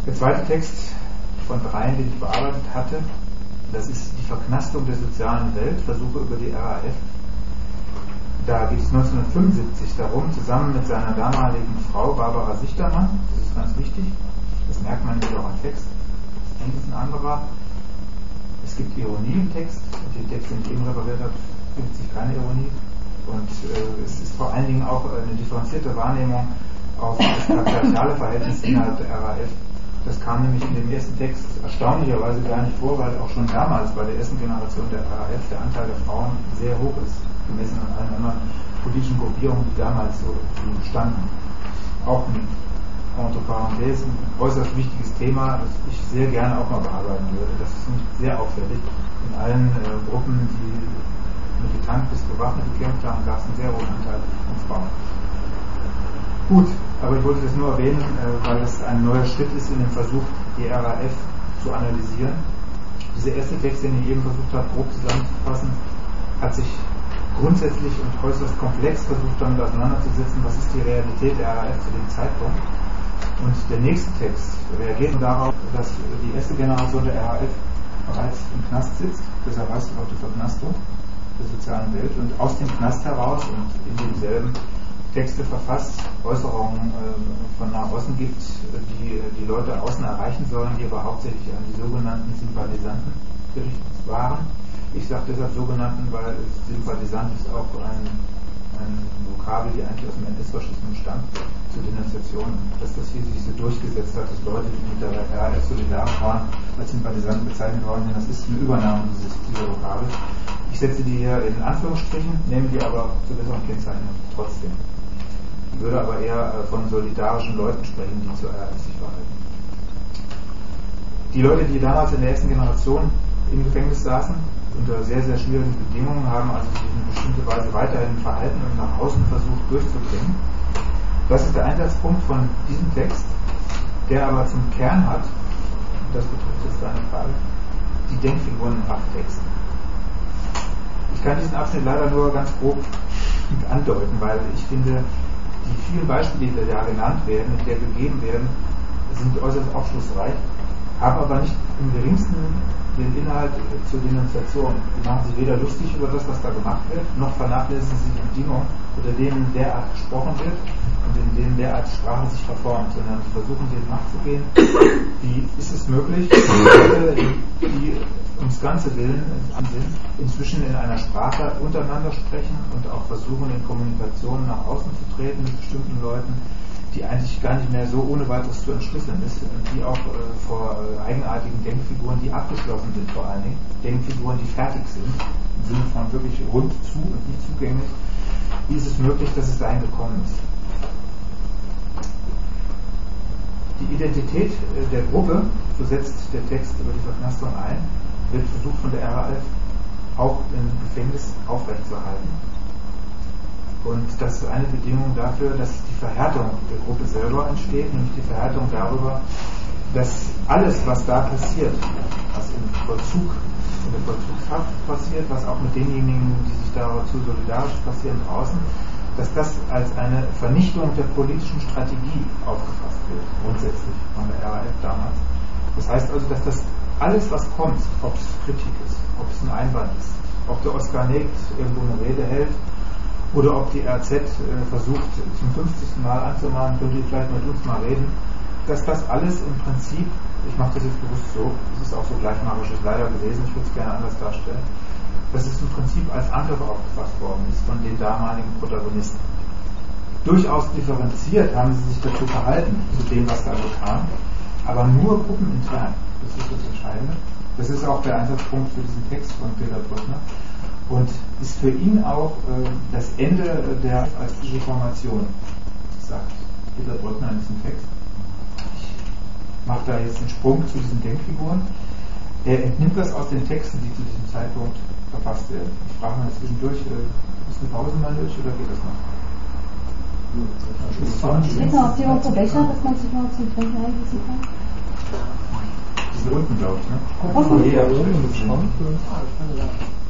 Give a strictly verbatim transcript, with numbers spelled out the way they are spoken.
Der zweite Text von dreien, den ich bearbeitet hatte, das ist die Verknastung der sozialen Welt, Versuche über die R A F. Da geht es neunzehnhundertfünfundsiebzig darum, zusammen mit seiner damaligen Frau Barbara Sichtermann, das ist ganz wichtig, das merkt man nämlich auch am Text, das ist ein anderer. Es gibt Ironie im Text, und den Text, den ich eben repariert habe, findet sich keine Ironie. Und äh, es ist vor allen Dingen auch eine differenzierte Wahrnehmung auf das patriarchale Verhältnis innerhalb der R A F. Das kam nämlich in dem ersten Text erstaunlicherweise gar nicht vor, weil auch schon damals bei der ersten Generation der R A F der Anteil der Frauen sehr hoch ist, gemessen an allen anderen politischen Gruppierungen, die damals so standen. Auch ein entre parenthèses, ein äußerst wichtiges Thema, das ich sehr gerne auch mal bearbeiten würde. Das ist nicht sehr auffällig. In allen äh, Gruppen, die militant bis bewaffnet gekämpft haben, gab es einen sehr hohen Anteil an Frauen. Gut, aber ich wollte das nur erwähnen, äh, weil es ein neuer Schritt ist in dem Versuch, die R A F zu analysieren. Dieser erste Text, den ich eben versucht habe, grob zusammenzufassen, hat sich grundsätzlich und äußerst komplex versucht, damit auseinanderzusetzen, was ist die Realität der R A F zu dem Zeitpunkt. Und der nächste Text reagiert darauf, dass die erste Generation der R A F bereits im Knast sitzt, deshalb heißt es auch die Verknastung der sozialen Welt, und aus dem Knast heraus und in demselben Texte verfasst, Äußerungen äh, von nach außen gibt, die die Leute außen erreichen sollen, die aber hauptsächlich an die sogenannten Sympathisanten gerichtet waren. Ich sage deshalb sogenannten, weil Sympathisant ist auch ein, ein Vokabel, die eigentlich aus dem N S-Faschismus stammt, zur Denunziation. Dass das hier sich so durchgesetzt hat, dass Leute, die mit der R A F solidarisch waren, als Sympathisanten bezeichnet worden sind, das ist eine Übernahme dieses, dieser Vokabel. Ich setze die hier in Anführungsstrichen, nehme die aber zur besseren Kennzeichnung trotzdem. Ich würde aber eher von solidarischen Leuten sprechen, die zur R A F sich verhalten. Die Leute, die damals in der ersten Generation im Gefängnis saßen, unter sehr, sehr schwierigen Bedingungen, haben also sich in bestimmter Weise weiterhin verhalten und nach außen versucht durchzubringen. Das ist der Einsatzpunkt von diesem Text, der aber zum Kern hat, und das betrifft jetzt deine Frage, die Denkfiguren im Rafftext. Ich kann diesen Abschnitt leider nur ganz grob andeuten, weil ich finde, die vielen Beispiele, die da genannt werden und die da gegeben werden, sind äußerst aufschlussreich, haben aber nicht im geringsten den Inhalt zur Denunziation. Die machen sich weder lustig über das, was da gemacht wird, noch vernachlässigen sie die Bedingungen, unter denen derart gesprochen wird und in denen derart Sprache sich verformt, sondern sie versuchen, dem nachzugehen. Wie ist es möglich, die, die ums Ganze willen sind, inzwischen in einer Sprache untereinander sprechen und auch versuchen, in Kommunikation nach außen zu treten mit bestimmten Leuten, die eigentlich gar nicht mehr so ohne weiteres zu entschlüsseln ist, die auch äh, vor äh, eigenartigen Denkfiguren, die abgeschlossen sind vor allen Dingen, Denkfiguren, die fertig sind, im Sinne von wirklich rund zu und nicht zugänglich. Wie ist es möglich, dass es dahin gekommen ist? Die Identität äh, der Gruppe, so setzt der Text über die Verknastung ein, wird versucht von der R A F auch im Gefängnis aufrechtzuerhalten. Und das ist eine Bedingung dafür, dass die Verhärtung der Gruppe selber entsteht, nämlich die Verhärtung darüber, dass alles, was da passiert, was im Vollzug, in der Vollzugshaft passiert, was auch mit denjenigen, die sich dazu solidarisch passieren draußen, dass das als eine Vernichtung der politischen Strategie aufgefasst wird, grundsätzlich von der R A F damals. Das heißt also, dass das alles, was kommt, ob es Kritik ist, ob es ein Einwand ist, ob der Oskar Negt irgendwo eine Rede hält, oder ob die R Z äh, versucht, zum fünfzigsten Mal anzumahnen, könnt ihr vielleicht mit uns mal reden, dass das alles im Prinzip, ich mache das jetzt bewusst so, es ist auch so gleichmacherisches leider gewesen, ich würde es gerne anders darstellen, dass es im Prinzip als Angriff aufgefasst worden ist von den damaligen Protagonisten. Durchaus differenziert haben sie sich dazu verhalten, zu dem, was da kam, aber nur gruppenintern, das ist das Entscheidende. Das ist auch der Einsatzpunkt für diesen Text von Peter Brückner. Und ist für ihn auch äh, das Ende der als Reformation, sagt Peter Brückner in diesem Text. Ich mache da jetzt einen Sprung zu diesen Denkfiguren. Er entnimmt das aus den Texten, die zu diesem Zeitpunkt verfasst werden. Ich frage mal zwischendurch, äh, ist eine Pause mal durch oder geht das noch? Gibt es noch Option für Becher, dass man sich noch zum Trinken eingießen kann? Die sind unten, glaube ich, ne? Unten? Ja,